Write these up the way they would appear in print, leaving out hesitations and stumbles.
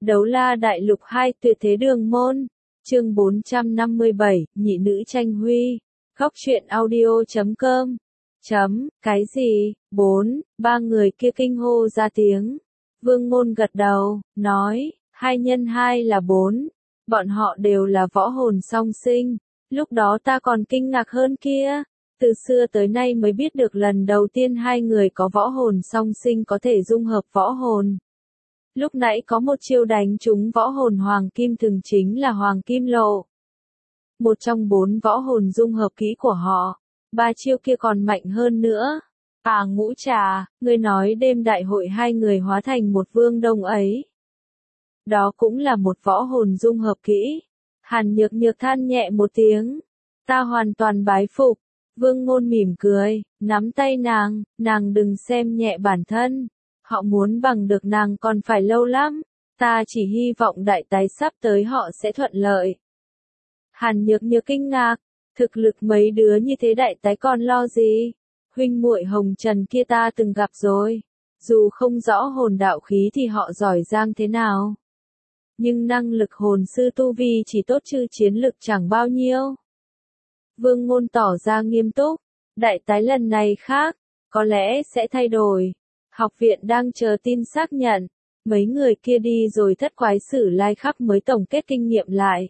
Đấu la đại lục 2 tuyệt thế đường môn. Chương 457, nhị nữ tranh huy. Góc truyện audio.com. Cái gì? 3 người kia kinh hô ra tiếng. Vương Ngôn gật đầu, nói, 2 nhân 2 là 4. Bọn họ đều là võ hồn song sinh. Lúc đó ta còn kinh ngạc hơn kia. Từ xưa tới nay mới biết được lần đầu tiên 2 người có võ hồn song sinh có thể dung hợp võ hồn. Lúc nãy có một chiêu đánh trúng võ hồn Hoàng Kim Thường chính là Hoàng Kim Lộ. Một trong 4 võ hồn dung hợp kỹ của họ. 3 chiêu kia còn mạnh hơn nữa. Ngũ Trà, ngươi nói đêm đại hội 2 người hóa thành một vương đông ấy. Đó cũng là một võ hồn dung hợp kỹ. Hàn Nhược Nhược than nhẹ một tiếng. Ta hoàn toàn bái phục. Vương Ngôn mỉm cười, nắm tay nàng đừng xem nhẹ bản thân. Họ muốn bằng được nàng còn phải lâu lắm. Ta chỉ hy vọng đại tái sắp tới họ sẽ thuận lợi. Hàn Nhược Nhược kinh ngạc. Thực lực mấy đứa như thế đại tái còn lo gì? Huynh muội Hồng Trần kia ta từng gặp rồi. Dù không rõ hồn đạo khí thì họ giỏi giang thế nào. Nhưng năng lực hồn sư tu vi chỉ tốt chứ chiến lực chẳng bao nhiêu. Vương Ngôn tỏ ra nghiêm túc. Đại tái lần này khác. Có lẽ sẽ thay đổi. Học viện đang chờ tin xác nhận. Mấy người kia đi rồi thất quái sử lai khắp mới tổng kết kinh nghiệm lại.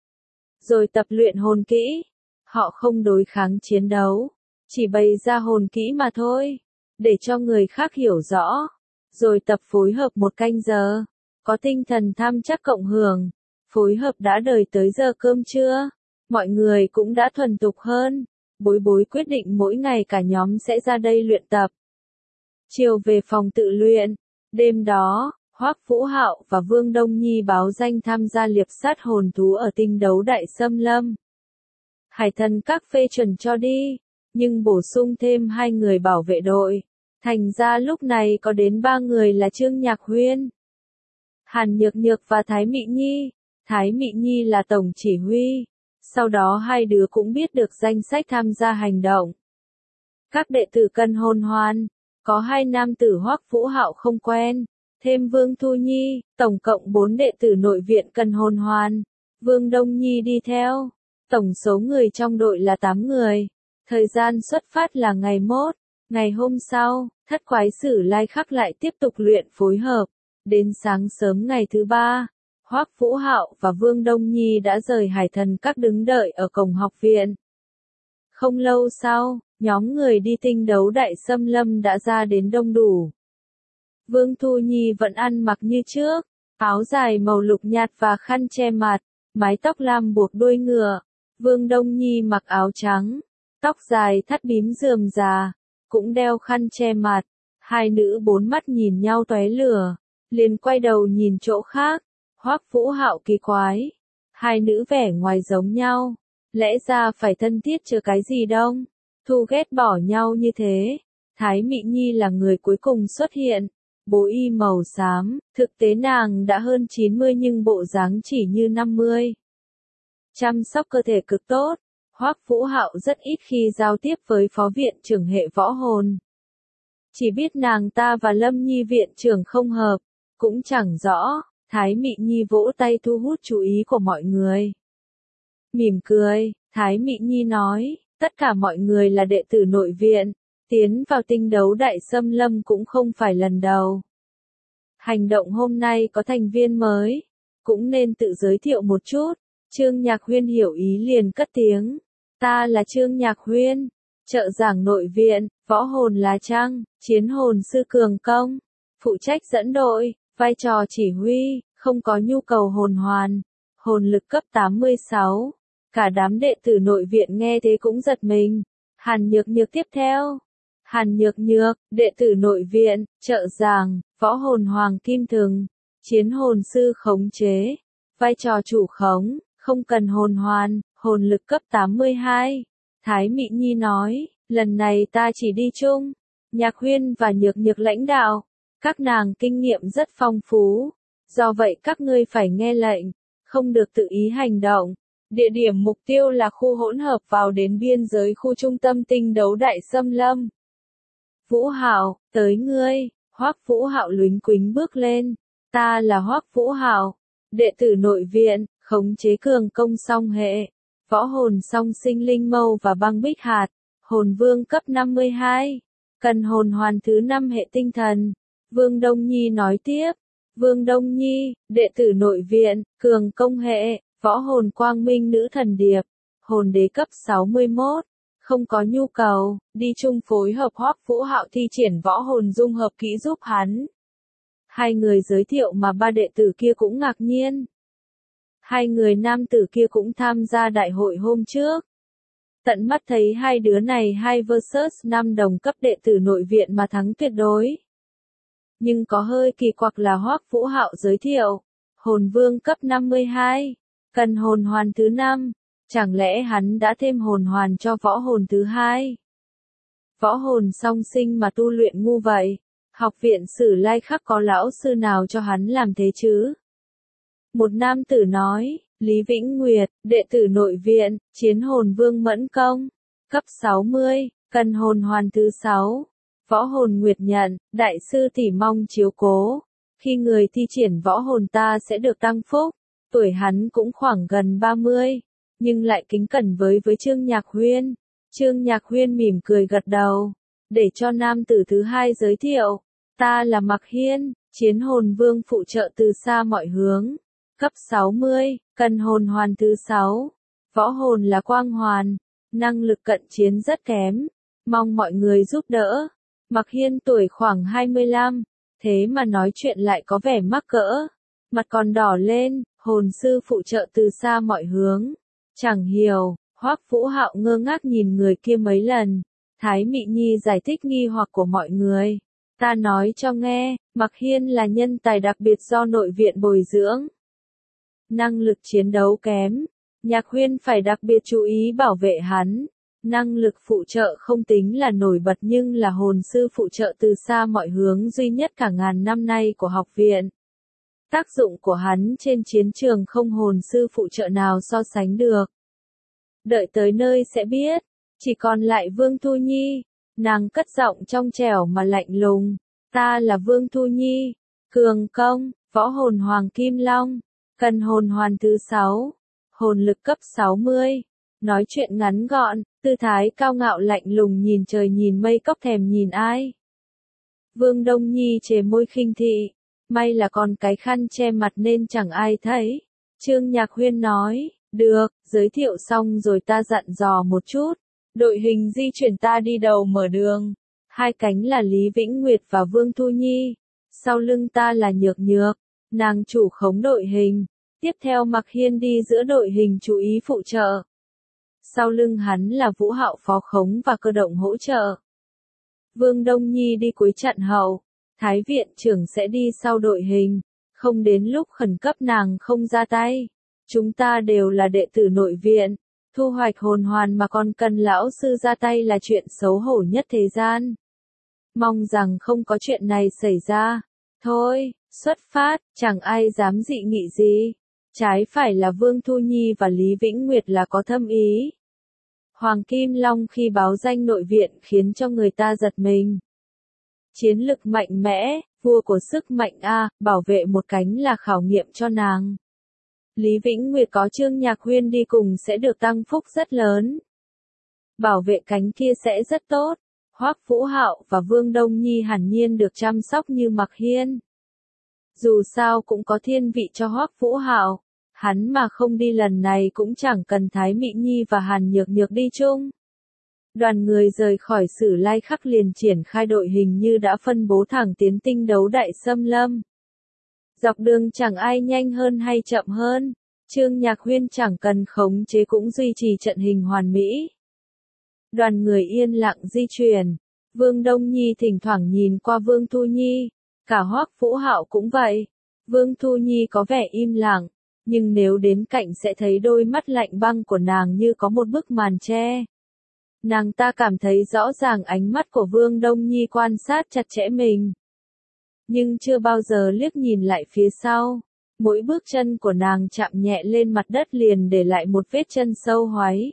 Rồi tập luyện hồn kỹ. Họ không đối kháng chiến đấu. Chỉ bày ra hồn kỹ mà thôi. Để cho người khác hiểu rõ. Rồi tập phối hợp 1 canh giờ. Có tinh thần tham chắc cộng hưởng. Phối hợp đã đời tới giờ cơm trưa. Mọi người cũng đã thuần thục hơn. Bối quyết định mỗi ngày cả nhóm sẽ ra đây luyện tập. Chiều về phòng tự luyện. Đêm đó, Hoắc Vũ Hạo và Vương Đông Nhi báo danh tham gia liệp sát hồn thú ở tinh đấu đại xâm lâm. Hải thần các phê chuẩn cho đi, nhưng bổ sung thêm 2 người bảo vệ đội. Thành ra lúc này có đến 3 người là Trương Nhạc Huyên, Hàn Nhược Nhược và Thái Mị Nhi. Thái Mị Nhi là tổng chỉ huy. Sau đó 2 đứa cũng biết được danh sách tham gia hành động. Các đệ tử cần hồn hoàn. Có 2 nam tử Hoắc Vũ Hạo không quen. Thêm Vương Thu Nhi, tổng cộng 4 đệ tử nội viện cần hồn hoàn. Vương Đông Nhi đi theo. Tổng số người trong đội là 8 người. Thời gian xuất phát là ngày mốt. Ngày hôm sau, thất quái sử lai khắc lại tiếp tục luyện phối hợp. Đến sáng sớm ngày thứ 3, Hoắc Vũ Hạo và Vương Đông Nhi đã rời Hải thần các đứng đợi ở cổng học viện. Không lâu sau, nhóm người đi tinh đấu đại xâm lâm đã ra đến đông đủ. Vương Thu Nhi vẫn ăn mặc như trước, áo dài màu lục nhạt và khăn che mặt, mái tóc lam buộc đuôi ngựa. Vương Đông Nhi mặc áo trắng, tóc dài thắt bím rườm rà, cũng đeo khăn che mặt. 2 nữ 4 mắt nhìn nhau tóe lửa, liền quay đầu nhìn chỗ khác. Hoắc Vũ Hạo kỳ quái, 2 nữ vẻ ngoài giống nhau, lẽ ra phải thân thiết chứ cái gì đông, thu ghét bỏ nhau như thế. Thái Mị Nhi là người cuối cùng xuất hiện, bố y màu xám, thực tế nàng đã hơn 90 nhưng bộ dáng chỉ như 50. Chăm sóc cơ thể cực tốt. Hoắc Vũ Hạo rất ít khi giao tiếp với phó viện trưởng hệ võ hồn. Chỉ biết nàng ta và Lâm Nhi viện trưởng không hợp, cũng chẳng rõ. Thái Mị Nhi vỗ tay thu hút chú ý của mọi người. Mỉm cười, Thái Mị Nhi nói, tất cả mọi người là đệ tử nội viện, tiến vào tinh đấu đại xâm lâm cũng không phải lần đầu. Hành động hôm nay có thành viên mới, cũng nên tự giới thiệu một chút. Trương Nhạc Huyên hiểu ý liền cất tiếng. Ta là Trương Nhạc Huyên, trợ giảng nội viện, võ hồn là Trăng, chiến hồn sư cường công, phụ trách dẫn đội, vai trò chỉ huy, không có nhu cầu hồn hoàn, hồn lực cấp 86. Cả đám đệ tử nội viện nghe thế cũng giật mình. Hàn Nhược Nhược tiếp theo. Hàn Nhược Nhược, đệ tử nội viện, trợ giảng, võ hồn Hoàng Kim Thường, chiến hồn sư khống chế, vai trò chủ khống, không cần hồn hoàn, hồn lực cấp 82. Thái Mị Nhi nói, lần này ta chỉ đi chung. Nhạc Huyên và Nhược Nhược lãnh đạo. Các nàng kinh nghiệm rất phong phú. Do vậy các ngươi phải nghe lệnh, không được tự ý hành động. Địa điểm mục tiêu là khu hỗn hợp vào đến biên giới khu trung tâm tinh đấu đại xâm lâm. Vũ Hạo, tới ngươi. Hoắc Vũ Hạo lúnh quính bước lên. Ta là Hoắc Vũ Hạo, đệ tử nội viện, khống chế cường công song hệ, võ hồn song sinh linh mâu và băng bích hạt, hồn vương cấp 52, cần hồn hoàn thứ 5 hệ tinh thần. Vương Đông Nhi nói tiếp, Vương Đông Nhi, đệ tử nội viện, cường công hệ, võ hồn quang minh nữ thần điệp, hồn đế cấp 61, không có nhu cầu, đi chung phối hợp Hoắc Vũ Hạo thi triển võ hồn dung hợp kỹ giúp hắn. Hai người giới thiệu mà ba đệ tử kia cũng ngạc nhiên. Hai người nam tử kia cũng tham gia đại hội hôm trước. Tận mắt thấy hai đứa này 2 vs 5 đồng cấp đệ tử nội viện mà thắng tuyệt đối. Nhưng có hơi kỳ quặc là Hoắc Vũ Hạo giới thiệu, hồn vương cấp 52, cần hồn hoàn thứ 5, chẳng lẽ hắn đã thêm hồn hoàn cho võ hồn thứ 2? Võ hồn song sinh mà tu luyện ngu vậy, học viện Sử Lai Khắc có lão sư nào cho hắn làm thế chứ? Một nam tử nói, Lý Vĩnh Nguyệt, đệ tử nội viện, chiến hồn vương mẫn công, cấp 60, cần hồn hoàn thứ 6. Võ hồn Nguyệt nhận, đại sư tỷ mong chiếu cố. Khi người thi triển võ hồn ta sẽ được tăng phúc. Tuổi hắn cũng khoảng gần 30, nhưng lại kính cẩn với Trương Nhạc Huyên. Trương Nhạc Huyên mỉm cười gật đầu, để cho nam tử thứ 2 giới thiệu. Ta là Mạc Hiên, chiến hồn vương phụ trợ từ xa mọi hướng. Cấp 60, cần hồn hoàn thứ 6. Võ hồn là quang hoàn, năng lực cận chiến rất kém. Mong mọi người giúp đỡ. Mạc Hiên tuổi khoảng 25, thế mà nói chuyện lại có vẻ mắc cỡ. Mặt còn đỏ lên, hồn sư phụ trợ từ xa mọi hướng. Chẳng hiểu, Hoắc Vũ Hạo ngơ ngác nhìn người kia mấy lần. Thái Mị Nhi giải thích nghi hoặc của mọi người. Ta nói cho nghe, Mạc Hiên là nhân tài đặc biệt do nội viện bồi dưỡng. Năng lực chiến đấu kém, Nhạc Huyên phải đặc biệt chú ý bảo vệ hắn. Năng lực phụ trợ không tính là nổi bật nhưng là hồn sư phụ trợ từ xa mọi hướng duy nhất cả ngàn năm nay của học viện. Tác dụng của hắn trên chiến trường không hồn sư phụ trợ nào so sánh được. Đợi tới nơi sẽ biết, chỉ còn lại Vương Thu Nhi. Nàng cất giọng trong trẻo mà lạnh lùng. Ta là Vương Thu Nhi, cường công, võ hồn Hoàng Kim Long, cần hồn hoàn thứ 6, hồn lực cấp 60. Nói chuyện ngắn gọn, tư thái cao ngạo lạnh lùng nhìn trời nhìn mây cóc thèm nhìn ai. Vương Đông Nhi chề môi khinh thị, may là còn cái khăn che mặt nên chẳng ai thấy. Trương Nhạc Huyên nói, được, giới thiệu xong rồi ta dặn dò một chút. Đội hình di chuyển ta đi đầu mở đường. Hai cánh là Lý Vĩnh Nguyệt và Vương Thu Nhi. Sau lưng ta là Nhược Nhược, nàng chủ khống đội hình. Tiếp theo Mạc Hiên đi giữa đội hình chú ý phụ trợ. Sau lưng hắn là Vũ Hạo phó khống và cơ động hỗ trợ. Vương Đông Nhi đi cuối chặn hậu. Thái viện trưởng sẽ đi sau đội hình. Không đến lúc khẩn cấp nàng không ra tay. Chúng ta đều là đệ tử nội viện. Thu hoạch hồn hoàn mà còn cần lão sư ra tay là chuyện xấu hổ nhất thế gian. Mong rằng không có chuyện này xảy ra. Thôi, xuất phát, chẳng ai dám dị nghị gì. Trái phải là Vương Thu Nhi và Lý Vĩnh Nguyệt là có thâm ý. Hoàng Kim Long khi báo danh nội viện khiến cho người ta giật mình. Chiến lực mạnh mẽ, vua của sức mạnh A, bảo vệ một cánh là khảo nghiệm cho nàng. Lý Vĩnh Nguyệt có Trương Nhạc Huyên đi cùng sẽ được tăng phúc rất lớn. Bảo vệ cánh kia sẽ rất tốt. Hoắc Vũ Hạo và Vương Đông Nhi hẳn nhiên được chăm sóc như Mạc Hiên. Dù sao cũng có thiên vị cho Hoắc Vũ Hạo, hắn mà không đi lần này cũng chẳng cần Thái Mị Nhi và Hàn Nhược Nhược đi chung. Đoàn người rời khỏi Sử Lai Khắc liền triển khai đội hình như đã phân bố thẳng tiến tinh đấu đại xâm lâm. Dọc đường chẳng ai nhanh hơn hay chậm hơn, Trương Nhạc Huyên chẳng cần khống chế cũng duy trì trận hình hoàn mỹ. Đoàn người yên lặng di chuyển, Vương Đông Nhi thỉnh thoảng nhìn qua Vương Thu Nhi, cả Hoắc Vũ Hạo cũng vậy. Vương Thu Nhi có vẻ im lặng, nhưng nếu đến cạnh sẽ thấy đôi mắt lạnh băng của nàng như có một bức màn che. Nàng ta cảm thấy rõ ràng ánh mắt của Vương Đông Nhi quan sát chặt chẽ mình. Nhưng chưa bao giờ liếc nhìn lại phía sau. Mỗi bước chân của nàng chạm nhẹ lên mặt đất liền để lại một vết chân sâu hoáy.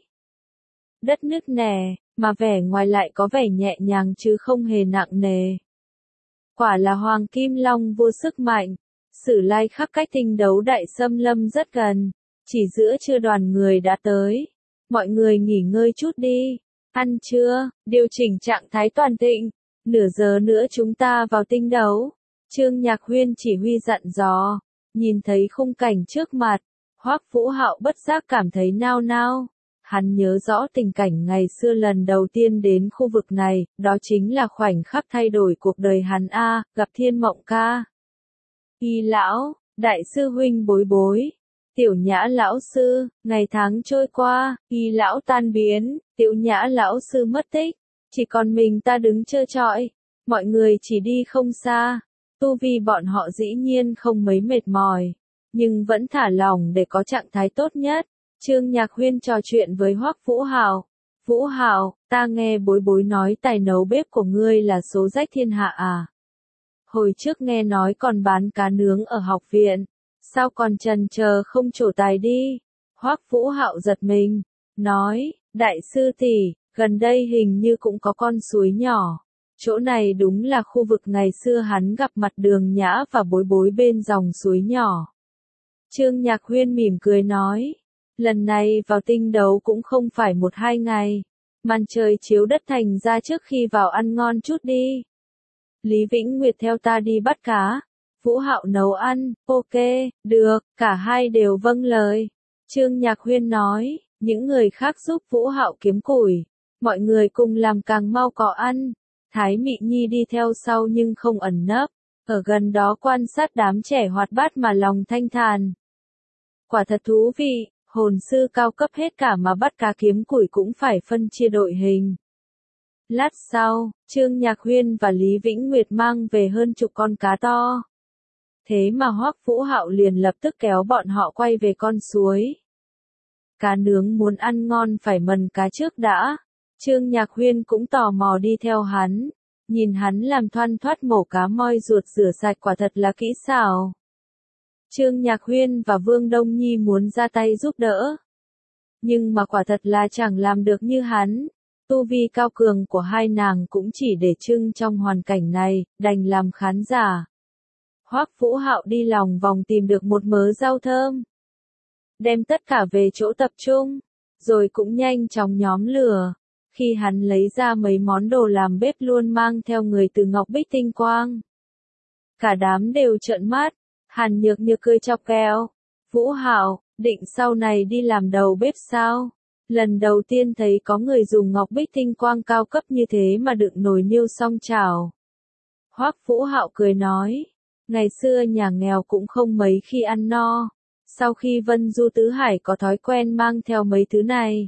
Đất nứt nẻ, mà vẻ ngoài lại có vẻ nhẹ nhàng chứ không hề nặng nề. Quả là Hoàng Kim Long vô sức mạnh. Sử Lai Khắc cách Tinh Đấu Đại Xâm Lâm rất gần, chỉ giữa trưa đoàn người đã tới. Mọi người nghỉ ngơi chút đi, ăn trưa, điều chỉnh trạng thái toàn thịnh, nửa giờ nữa chúng ta vào tinh đấu. Trương Nhạc Huyên chỉ huy dặn dò, nhìn thấy khung cảnh trước mặt, Hoắc Vũ Hạo bất giác cảm thấy nao nao. Hắn nhớ rõ tình cảnh ngày xưa lần đầu tiên đến khu vực này, đó chính là khoảnh khắc thay đổi cuộc đời hắn gặp Thiên Mộng Ca. Y lão, đại sư huynh Bối Bối, Tiểu Nhã lão sư, ngày tháng trôi qua, Y lão tan biến, Tiểu Nhã lão sư mất tích, chỉ còn mình ta đứng trơ trọi, mọi người chỉ đi không xa, tu vi bọn họ dĩ nhiên không mấy mệt mỏi, nhưng vẫn thả lỏng để có trạng thái tốt nhất. Trương Nhạc Huyên trò chuyện với Hoắc Vũ Hạo. Vũ Hạo, ta nghe Bối Bối nói tài nấu bếp của ngươi là số rách thiên hạ à? Hồi trước nghe nói còn bán cá nướng ở học viện, sao còn chần chờ không trổ tài đi? Hoắc Vũ Hạo giật mình, nói, đại sư tỷ, gần đây hình như cũng có con suối nhỏ. Chỗ này đúng là khu vực ngày xưa hắn gặp mặt Đường Nhã và Bối Bối bên dòng suối nhỏ. Trương Nhạc Huyên mỉm cười nói, lần này vào tinh đấu cũng không phải 1-2 ngày, màn trời chiếu đất thành ra trước khi vào ăn ngon chút đi. Lý Vĩnh Nguyệt theo ta đi bắt cá, Vũ Hạo nấu ăn, ok, được, cả hai đều vâng lời. Trương Nhạc Huyên nói, những người khác giúp Vũ Hạo kiếm củi, mọi người cùng làm càng mau có ăn. Thái Mị Nhi đi theo sau nhưng không ẩn nấp, ở gần đó quan sát đám trẻ hoạt bát mà lòng thanh thản. Quả thật thú vị, hồn sư cao cấp hết cả mà bắt cá kiếm củi cũng phải phân chia đội hình. Lát sau, Trương Nhạc Huyên và Lý Vĩnh Nguyệt mang về hơn chục con cá to. Thế mà Hoắc Vũ Hạo liền lập tức kéo bọn họ quay về con suối. Cá nướng muốn ăn ngon phải mần cá trước đã. Trương Nhạc Huyên cũng tò mò đi theo hắn. Nhìn hắn làm thoăn thoắt mổ cá moi ruột rửa sạch quả thật là kỹ xảo. Trương Nhạc Huyên và Vương Đông Nhi muốn ra tay giúp đỡ. Nhưng mà quả thật là chẳng làm được như hắn. Tu vi cao cường của hai nàng cũng chỉ để trưng trong hoàn cảnh này, đành làm khán giả. Hoắc Vũ Hạo đi lòng vòng tìm được một mớ rau thơm. Đem tất cả về chỗ tập trung, rồi cũng nhanh chóng nhóm lửa. Khi hắn lấy ra mấy món đồ làm bếp luôn mang theo người từ Ngọc Bích Tinh Quang. Cả đám đều trợn mắt, Hàn Nhược Nhược cười chọc kẹo. Vũ Hạo, định sau này đi làm đầu bếp sao? Lần đầu tiên thấy có người dùng Ngọc Bích Tinh Quang cao cấp như thế mà đựng nồi niêu song chảo. Hoắc Vũ Hạo cười nói, ngày xưa nhà nghèo cũng không mấy khi ăn no. Sau khi Vân Du Tứ Hải có thói quen mang theo mấy thứ này.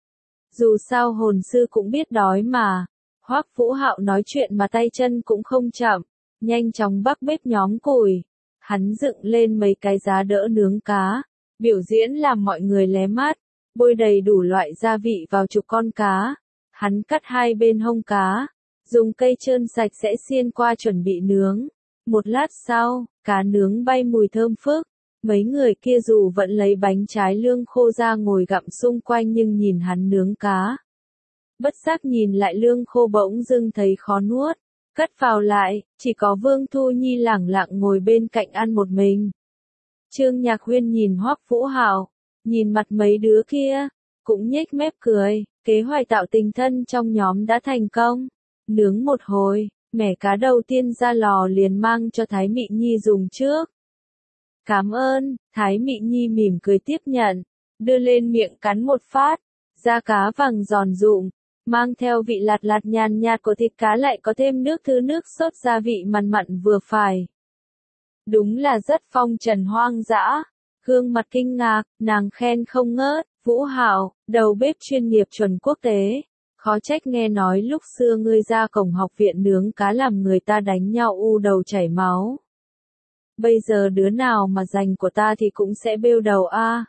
Dù sao hồn sư cũng biết đói mà. Hoắc Vũ Hạo nói chuyện mà tay chân cũng không chậm, nhanh chóng bắc bếp nhóm củi. Hắn dựng lên mấy cái giá đỡ nướng cá, biểu diễn làm mọi người lé mắt, bôi đầy đủ loại gia vị vào chục con cá. Hắn cắt hai bên hông cá, dùng cây trơn sạch sẽ xiên qua chuẩn bị nướng. Một lát sau, cá nướng bay mùi thơm phức. Mấy người kia dù vẫn lấy bánh trái lương khô ra ngồi gặm xung quanh nhưng nhìn hắn nướng cá. Bất giác nhìn lại lương khô bỗng dưng thấy khó nuốt, cất vào lại, chỉ có Vương Thu Nhi lẳng lặng ngồi bên cạnh ăn một mình. Trương Nhạc Huyên nhìn Hoắc Vũ Hạo, nhìn mặt mấy đứa kia, cũng nhếch mép cười, kế hoạch tạo tình thân trong nhóm đã thành công. Nướng một hồi, mẻ cá đầu tiên ra lò liền mang cho Thái Mị Nhi dùng trước. Cảm ơn, Thái Mị Nhi mỉm cười tiếp nhận, đưa lên miệng cắn một phát, da cá vàng giòn rụm, mang theo vị lạt lạt nhàn nhạt của thịt cá lại có thêm nước sốt gia vị mặn mặn vừa phải. Đúng là rất phong trần hoang dã. Gương mặt kinh ngạc, nàng khen không ngớt, Vũ Hạo, đầu bếp chuyên nghiệp chuẩn quốc tế. Khó trách nghe nói lúc xưa ngươi ra cổng học viện nướng cá làm người ta đánh nhau u đầu chảy máu. Bây giờ đứa nào mà giành của ta thì cũng sẽ bêu đầu a.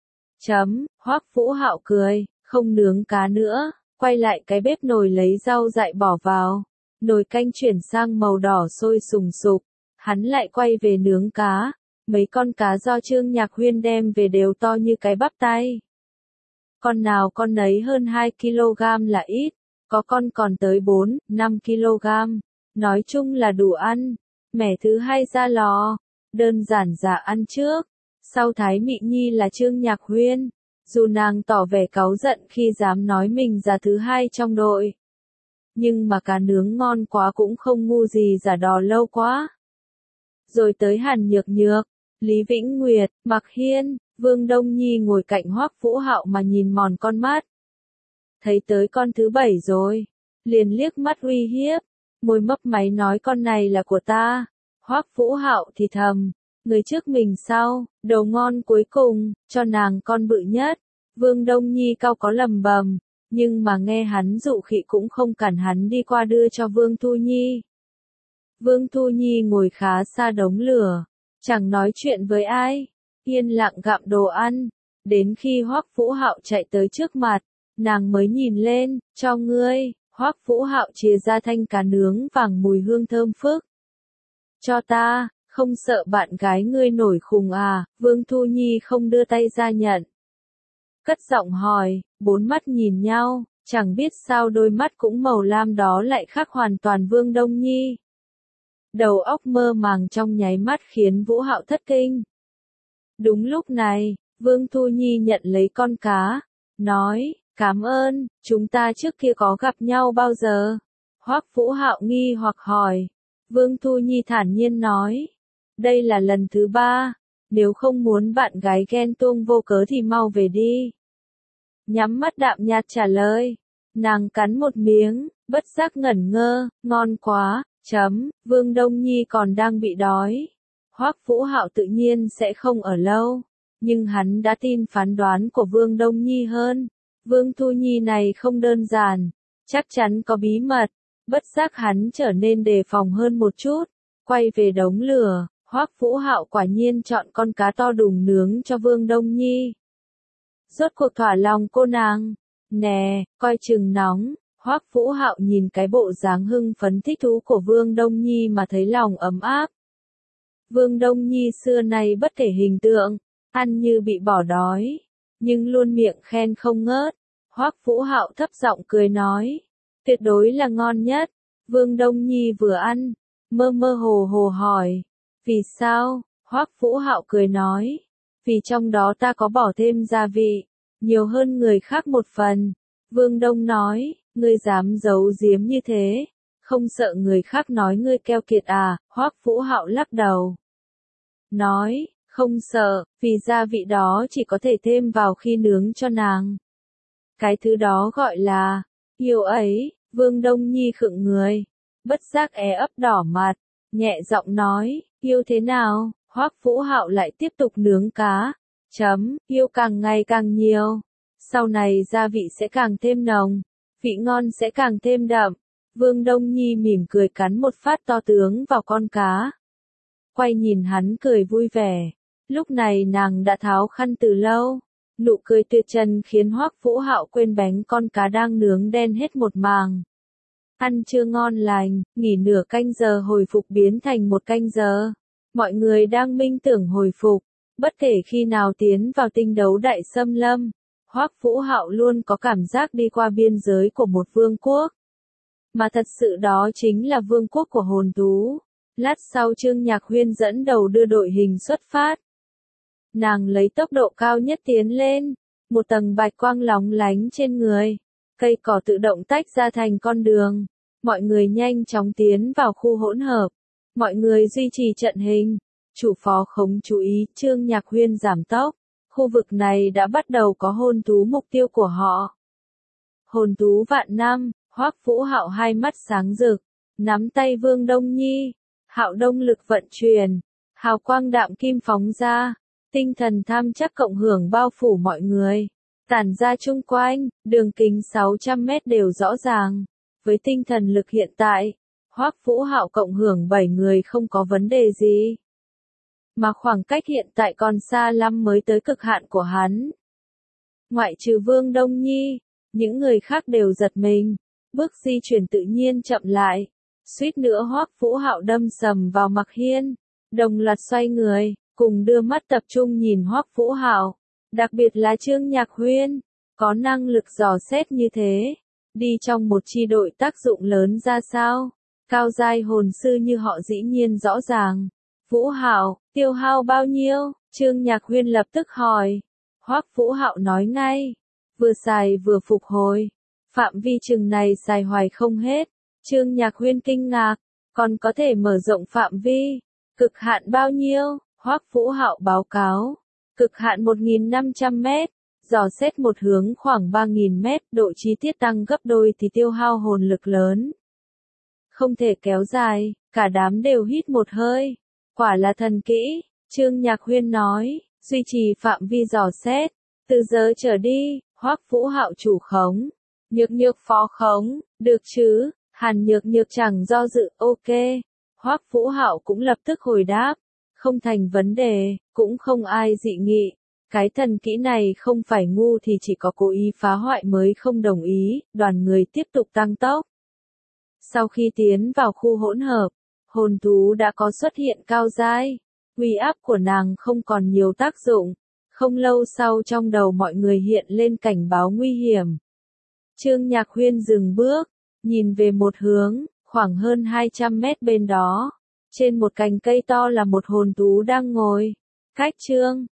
Hoắc Vũ Hạo cười, không nướng cá nữa, quay lại cái bếp nồi lấy rau dại bỏ vào. Nồi canh chuyển sang màu đỏ sôi sùng sục, hắn lại quay về nướng cá. Mấy con cá do Trương Nhạc Huyên đem về đều to như cái bắp tay. Con nào con nấy hơn 2 kg là ít, có con còn tới 4-5 kg. Nói chung là đủ ăn. Mẻ thứ hai ra lò, đơn giản giả ăn trước. Sau Thái Mị Nhi là Trương Nhạc Huyên, dù nàng tỏ vẻ cáu giận khi dám nói mình giả thứ hai trong đội. Nhưng mà cá nướng ngon quá cũng không ngu gì giả đò lâu quá. Rồi tới Hàn Nhược Nhược, Lý Vĩnh Nguyệt, Mạc Hiên, Vương Đông Nhi ngồi cạnh Hoắc Vũ Hạo mà nhìn mòn con mắt. Thấy tới con thứ 7 rồi, liền liếc mắt uy hiếp, môi mấp máy nói con này là của ta. Hoắc Vũ Hạo thì thầm, người trước mình sau, đầu ngon cuối cùng, cho nàng con bự nhất. Vương Đông Nhi cau có lầm bầm, nhưng mà nghe hắn dụ khị cũng không cản hắn đi qua đưa cho Vương Thu Nhi. Vương Thu Nhi ngồi khá xa đống lửa, chẳng nói chuyện với ai, yên lặng gặm đồ ăn, đến khi Hoắc Vũ Hạo chạy tới trước mặt, nàng mới nhìn lên, cho ngươi. Hoắc Vũ Hạo chìa ra thanh cá nướng vàng mùi hương thơm phức. Cho ta, không sợ bạn gái ngươi nổi khùng à? Vương Thu Nhi không đưa tay ra nhận. Cất giọng hỏi, bốn mắt nhìn nhau, chẳng biết sao đôi mắt cũng màu lam đó lại khác hoàn toàn Vương Đông Nhi. Đầu óc mơ màng trong nháy mắt khiến Vũ Hạo thất kinh. Đúng lúc này, Vương Thu Nhi nhận lấy con cá, nói, cảm ơn, chúng ta trước kia có gặp nhau bao giờ? Hoắc Vũ Hạo nghi hoặc hỏi. Vương Thu Nhi thản nhiên nói, đây là lần thứ 3, nếu không muốn bạn gái ghen tuông vô cớ thì mau về đi. Nhắm mắt đạm nhạt trả lời, nàng cắn một miếng, bất giác ngẩn ngơ, ngon quá, Vương Đông Nhi còn đang bị đói. Hoắc Vũ Hạo tự nhiên sẽ không ở lâu, nhưng hắn đã tin phán đoán của Vương Đông Nhi hơn. Vương Thu Nhi này không đơn giản, chắc chắn có bí mật, bất giác hắn trở nên đề phòng hơn một chút, quay về đống lửa, Hoắc Vũ Hạo quả nhiên chọn con cá to đùng nướng cho Vương Đông Nhi. Rốt cuộc thỏa lòng cô nàng, nè, coi chừng nóng, Hoắc Vũ Hạo nhìn cái bộ dáng hưng phấn thích thú của Vương Đông Nhi mà thấy lòng ấm áp. Vương Đông Nhi xưa nay bất kể hình tượng, ăn như bị bỏ đói, nhưng luôn miệng khen không ngớt. Hoắc Vũ Hạo thấp giọng cười nói, tuyệt đối là ngon nhất. Vương Đông Nhi vừa ăn, mơ mơ hồ hồ hỏi, vì sao? Hoắc Vũ Hạo cười nói, vì trong đó ta có bỏ thêm gia vị, nhiều hơn người khác một phần. Vương Đông nói, ngươi dám giấu giếm như thế, không sợ người khác nói ngươi keo kiệt à? Hoắc Vũ Hạo lắc đầu, nói, không sợ, vì gia vị đó chỉ có thể thêm vào khi nướng cho nàng. Cái thứ đó gọi là, yêu ấy. Vương Đông Nhi khựng người, bất giác ấp đỏ mặt, nhẹ giọng nói, yêu thế nào? Hoắc Vũ Hạo lại tiếp tục nướng cá, yêu càng ngày càng nhiều, sau này gia vị sẽ càng thêm nồng, vị ngon sẽ càng thêm đậm. Vương Đông Nhi mỉm cười cắn một phát to tướng vào con cá, quay nhìn hắn cười vui vẻ. Lúc này nàng đã tháo khăn từ lâu, nụ cười tuyệt trần khiến Hoắc Vũ Hạo quên bánh con cá đang nướng đen hết một màng. Ăn chưa ngon lành, nghỉ nửa canh giờ hồi phục biến thành 1 canh giờ. Mọi người đang minh tưởng hồi phục, bất kể khi nào tiến vào tinh đấu đại xâm lâm, Hoắc Vũ Hạo luôn có cảm giác đi qua biên giới của một vương quốc. Mà thật sự đó chính là vương quốc của hồn thú. Lát sau Trương Nhạc Huyên dẫn đầu đưa đội hình xuất phát. Nàng lấy tốc độ cao nhất tiến lên, một tầng bạch quang lóng lánh trên người, cây cỏ tự động tách ra thành con đường, mọi người nhanh chóng tiến vào khu hỗn hợp, mọi người duy trì trận hình, chủ phó không chú ý, Trương Nhạc Huyên giảm tốc, khu vực này đã bắt đầu có hồn thú mục tiêu của họ. Hồn thú vạn năm, Hoắc Vũ Hạo hai mắt sáng rực, nắm tay Vương Đông Nhi, Hạo Đông lực vận chuyển, hào quang đạm kim phóng ra. Tinh thần tham chắc cộng hưởng bao phủ mọi người, tản ra chung quanh, đường kính 600 mét đều rõ ràng. Với tinh thần lực hiện tại, Hoắc Vũ Hạo cộng hưởng 7 người không có vấn đề gì. Mà khoảng cách hiện tại còn xa lắm mới tới cực hạn của hắn. Ngoại trừ Vương Đông Nhi, những người khác đều giật mình, bước di chuyển tự nhiên chậm lại. Suýt nữa Hoắc Vũ Hạo đâm sầm vào Mạc Hiên, đồng loạt xoay người, cùng đưa mắt tập trung nhìn Hoắc Vũ Hạo, đặc biệt là Trương Nhạc Huyên, có năng lực dò xét như thế, đi trong một chi đội tác dụng lớn ra sao? Cao giai hồn sư như họ dĩ nhiên rõ ràng, Vũ Hạo, tiêu hao bao nhiêu? Trương Nhạc Huyên lập tức hỏi. Hoắc Vũ Hạo nói ngay. Vừa xài vừa phục hồi. Phạm vi chừng này xài hoài không hết. Trương Nhạc Huyên kinh ngạc. Còn có thể mở rộng phạm vi. Cực hạn bao nhiêu? Hoắc Vũ Hạo báo cáo. Cực hạn 1.500 mét. Dò xét một hướng khoảng 3.000 mét, độ chi tiết tăng gấp đôi thì tiêu hao hồn lực lớn. Không thể kéo dài, cả đám đều hít một hơi. Quả là thần kỹ, Trương Nhạc Huyên nói, duy trì phạm vi dò xét. Từ giờ trở đi, Hoắc Vũ Hạo chủ khống. Nhược Nhược phó khống, được chứ? Hàn Nhược Nhược chẳng do dự, ok. Hoắc Vũ Hạo cũng lập tức hồi đáp. Không thành vấn đề, cũng không ai dị nghị. Cái thần kỹ này không phải ngu thì chỉ có cố ý phá hoại mới không đồng ý, đoàn người tiếp tục tăng tốc. Sau khi tiến vào khu hỗn hợp, hồn thú đã có xuất hiện cao giai. Uy áp của nàng không còn nhiều tác dụng. Không lâu sau trong đầu mọi người hiện lên cảnh báo nguy hiểm. Trương Nhạc Huyên dừng bước, nhìn về một hướng, khoảng hơn 200 mét bên đó. Trên một cành cây to là một hồn thú đang ngồi. Cách Trương